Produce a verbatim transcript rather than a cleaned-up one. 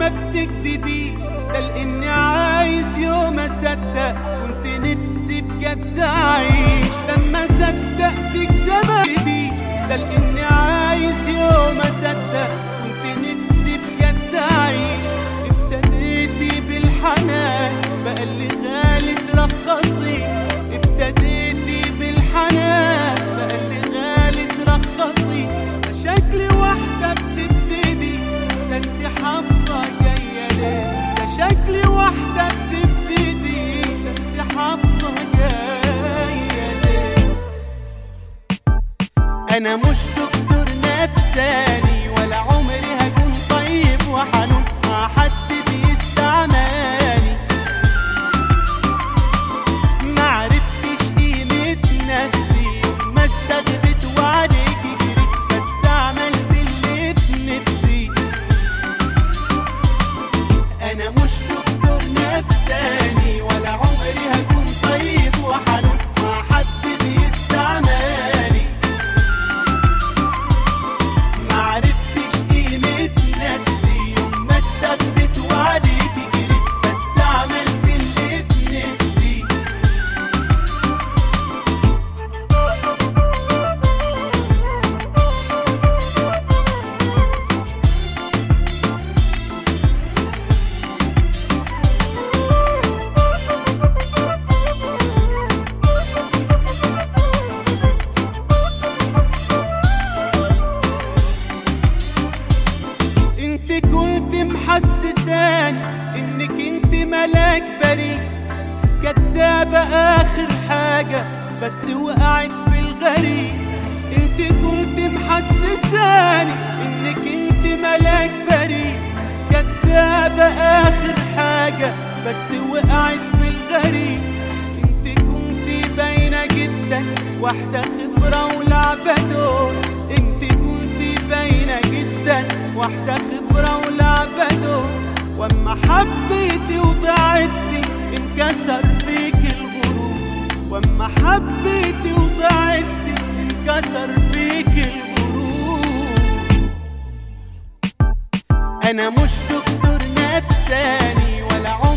ما بتكدبي، ده لاني عايز يوم اصدق كنت نفسي بجد اعيش. لما صدقتك زماني، ده لاني عايز يوم اصدق كنت نفسي بجد اعيش. ابتديتي بالحنان بقى اللي غالي ترخصي، ابتديتي بالحنان بقى اللي غالي ترخصي. شكلي واحدة بتبتدي، ده انت حافظة جاية ليه؟ ده شكلي واحدة بتبتدي، ده انت حافظة جاية ليه؟ انا مش دكتور نفساني، ولا عمري هكون طيب وحنون مع حد بيستعماني. معرفتش قيمة نفسي يوم ما استغبت وعليكي جريت، بس عملت اللي في نفسي. انا مش دكتور نفساني، ولا عمري هكون طيب وحنون مع حد بيستعماني. معرفتش قيمة نفسي يوم ما استغبت وعليكي جريت، بس عملت اللي في نفسي. انت كنت محسساني انك انت ملاك بريء، كدابة اخر حاجة بس وقعت في الغريق. انت كنت محسساني انك انت ملاك بريء، كدابة اخر حاجة بس وقعت في الغريق. انت كنت باينة جدا واحدة خبرة ولعبة دور، انت كنت باينة جدا واحدة خبرة ولعبة دور. واما حبيتي وضعفتي انكسر فيك الغرور، واما حبيتي وضعفتي انكسر فيك الغرور. انا مش دكتور نفساني، ولا